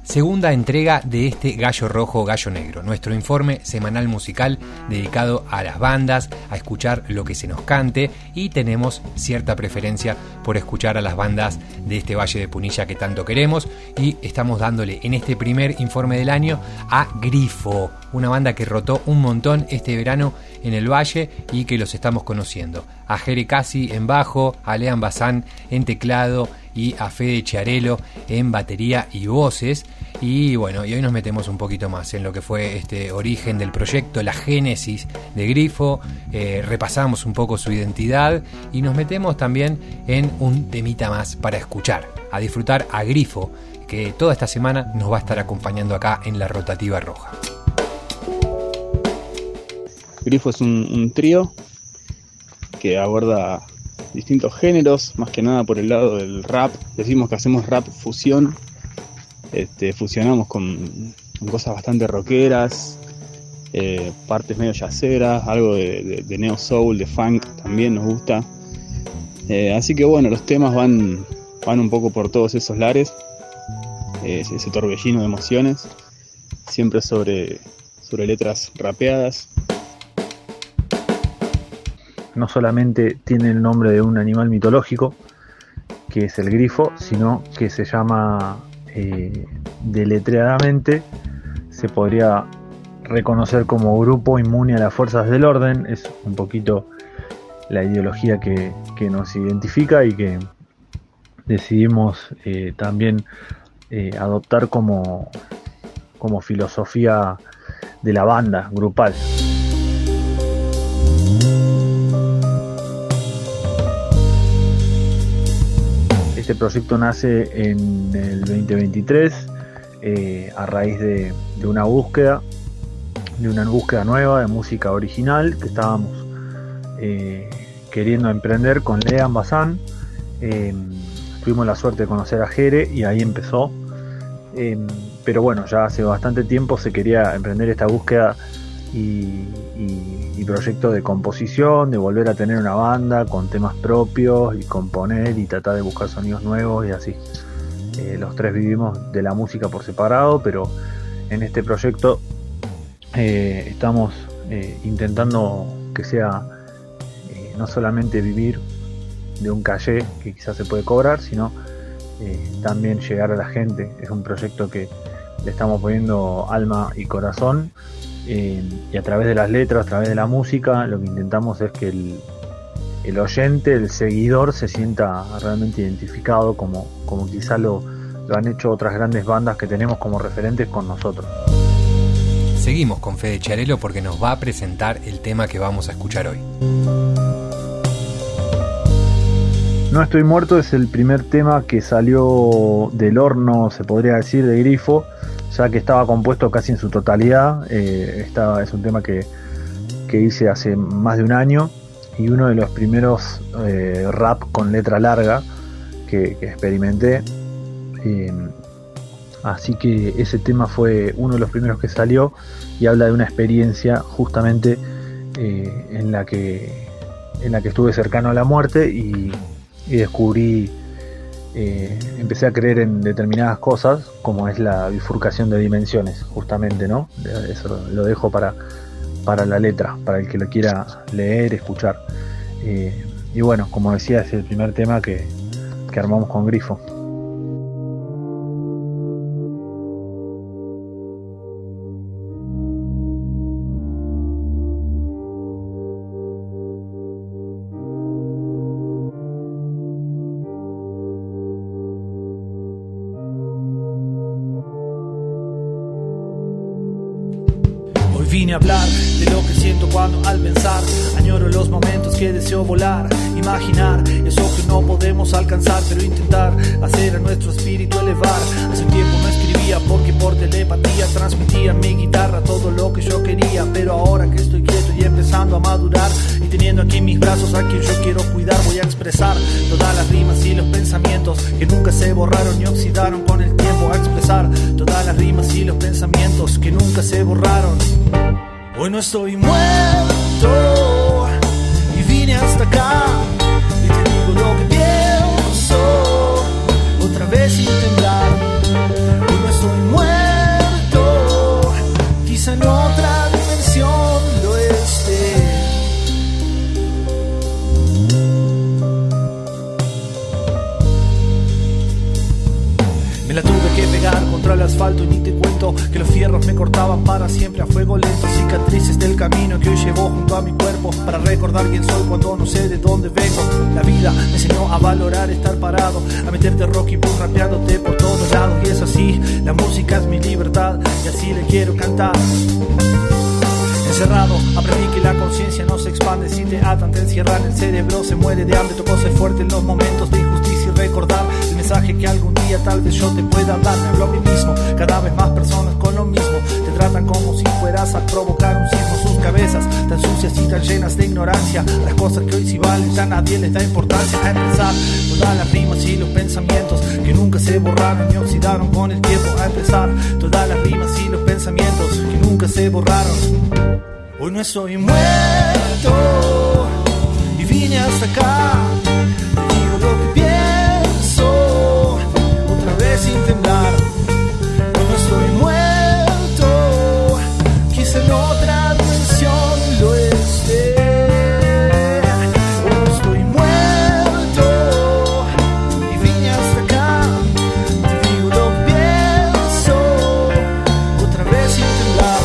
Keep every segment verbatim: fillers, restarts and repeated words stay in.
Segunda entrega de este Gallo Rojo, Gallo Negro, nuestro informe semanal musical dedicado a las bandas, a escuchar lo que se nos cante, y tenemos cierta preferencia por escuchar a las bandas de este Valle de Punilla que tanto queremos, y estamos dándole en este primer informe del año a Grifo, una banda que rotó un montón este verano en el Valle y que los estamos conociendo. A Jere Casi en bajo, a Lean Bazán en teclado y a Fede Chiarello en batería y voces. Y bueno, y hoy nos metemos un poquito más en lo que fue este origen del proyecto, la génesis de Grifo, eh, repasamos un poco su identidad y nos metemos también en un temita más para escuchar, a disfrutar a Grifo, que toda esta semana nos va a estar acompañando acá en la Rotativa Roja. Grifo es un, un trío que aborda distintos géneros, más que nada por el lado del rap. Decimos que hacemos rap fusión. Este, fusionamos con, con cosas bastante rockeras, eh, partes medio jazzeras, algo de, de, de neo soul, de funk también nos gusta. Eh, así que bueno, los temas van, van un poco por todos esos lares, eh, ese torbellino de emociones, siempre sobre, sobre letras rapeadas. No solamente tiene el nombre de un animal mitológico, que es el grifo, sino que se llama... Eh, deletreadamente se podría reconocer como grupo inmune a las fuerzas del orden. Es un poquito la ideología que, que nos identifica y que decidimos eh, también eh, adoptar como, como filosofía de la banda grupal. Este proyecto nace en el veinte veintitrés eh, a raíz de, de una búsqueda, de una búsqueda nueva de música original que estábamos eh, queriendo emprender con Lean Bazán. Eh, tuvimos la suerte de conocer a Jere y ahí empezó. Eh, pero bueno, ya hace bastante tiempo se quería emprender esta búsqueda y, y, y proyecto de composición, de volver a tener una banda con temas propios y componer y tratar de buscar sonidos nuevos y así. Eh, los tres vivimos de la música por separado, pero en este proyecto eh, estamos eh, intentando que sea eh, no solamente vivir de un caché que quizás se puede cobrar, sino eh, también llegar a la gente. Es un proyecto que le estamos poniendo alma y corazón. Eh, y a través de las letras, a través de la música, lo que intentamos es que el, el oyente, el seguidor, se sienta realmente identificado como, como quizá lo, lo han hecho otras grandes bandas que tenemos como referentes con nosotros. Seguimos con Fede Chiarello porque nos va a presentar el tema que vamos a escuchar hoy. No estoy muerto es el primer tema que salió del horno, se podría decir, de Grifo, ya que estaba compuesto casi en su totalidad. Eh, esta es un tema que, que hice hace más de un año y uno de los primeros eh, rap con letra larga que, que experimenté. Eh, así que ese tema fue uno de los primeros que salió y habla de una experiencia justamente eh, en la que en la que estuve cercano a la muerte y, y descubrí. Eh, empecé a creer en determinadas cosas, como es la bifurcación de dimensiones, justamente, ¿no? Eso lo, lo dejo para, para la letra, para el que lo quiera leer, escuchar. Eh, y bueno, como decía, es el primer tema que, que armamos con Grifo. Vine a hablar de lo que siento cuando al pensar añoro los momentos que deseo volar, imaginar eso que no podemos alcanzar, pero intentar hacer a nuestro espíritu elevar. Hace un tiempo no escribía porque por telepatía transmitía en mi guitarra todo lo que yo quería, pero ahora que estoy quieto y empezando a madurar y teniendo aquí en mis brazos a quien yo quiero cuidar, voy a expresar todas las rimas y los pensamientos que nunca se borraron ni oxidaron con el tiempo, a expresar todas las rimas y los pensamientos que nunca se borraron. Hoy no estoy muerto y vine hasta acá y te digo lo que pienso otra vez sin temblar. Hoy no estoy muerto asfalto y ni te cuento que los fierros me cortaban para siempre a fuego lento. Cicatrices del camino que hoy llevo junto a mi cuerpo para recordar quién soy cuando no sé de dónde vengo. La vida me enseñó a valorar estar parado, a meterte rock y boom rapeándote por todos lados. Y es así, la música es mi libertad y así le quiero cantar. Encerrado, aprendí que la conciencia no se expande. Si te atan, te encierran, el cerebro se muere de hambre. Tocó ser fuerte en los momentos de injusticia y recordar el mensaje que algún día tal vez yo te pueda dar. Me hablo a mí mismo, cada vez más personas con lo mismo. Te tratan como si fueras a provocar un sismo. Sus cabezas tan sucias y tan llenas de ignorancia. Las cosas que hoy sí valen ya nadie les da importancia. A empezar todas las rimas y los pensamientos que nunca se borraron ni oxidaron con el tiempo. A empezar todas las rimas y los pensamientos que nunca se borraron. Hoy no estoy muerto y vine hasta acá. Te digo lo que pienso, otra vez sin temblar. Hoy no estoy muerto, quizá en otra dimensión lo esté. Hoy no estoy muerto y vine hasta acá. Te digo lo que pienso, otra vez sin temblar.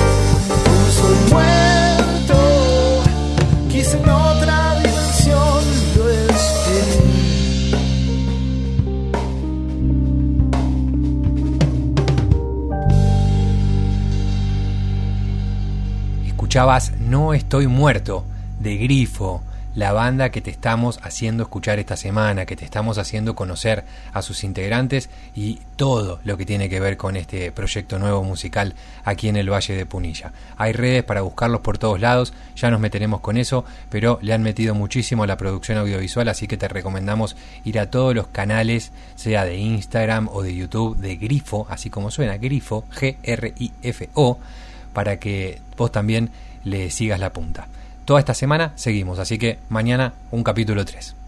Muerto, quizá en otra dimensión lo esté. Escuchabas No Estoy Muerto, de Grifo, la banda que te estamos haciendo escuchar esta semana, que te estamos haciendo conocer a sus integrantes y todo lo que tiene que ver con este proyecto nuevo musical aquí en el Valle de Punilla. Hay redes para buscarlos por todos lados, ya nos meteremos con eso, pero le han metido muchísimo a la producción audiovisual, así que te recomendamos ir a todos los canales, sea de Instagram o de YouTube, de Grifo, así como suena, Grifo, G R I F O, para que vos también le sigas la punta. Toda esta semana seguimos, así que mañana un capítulo tres.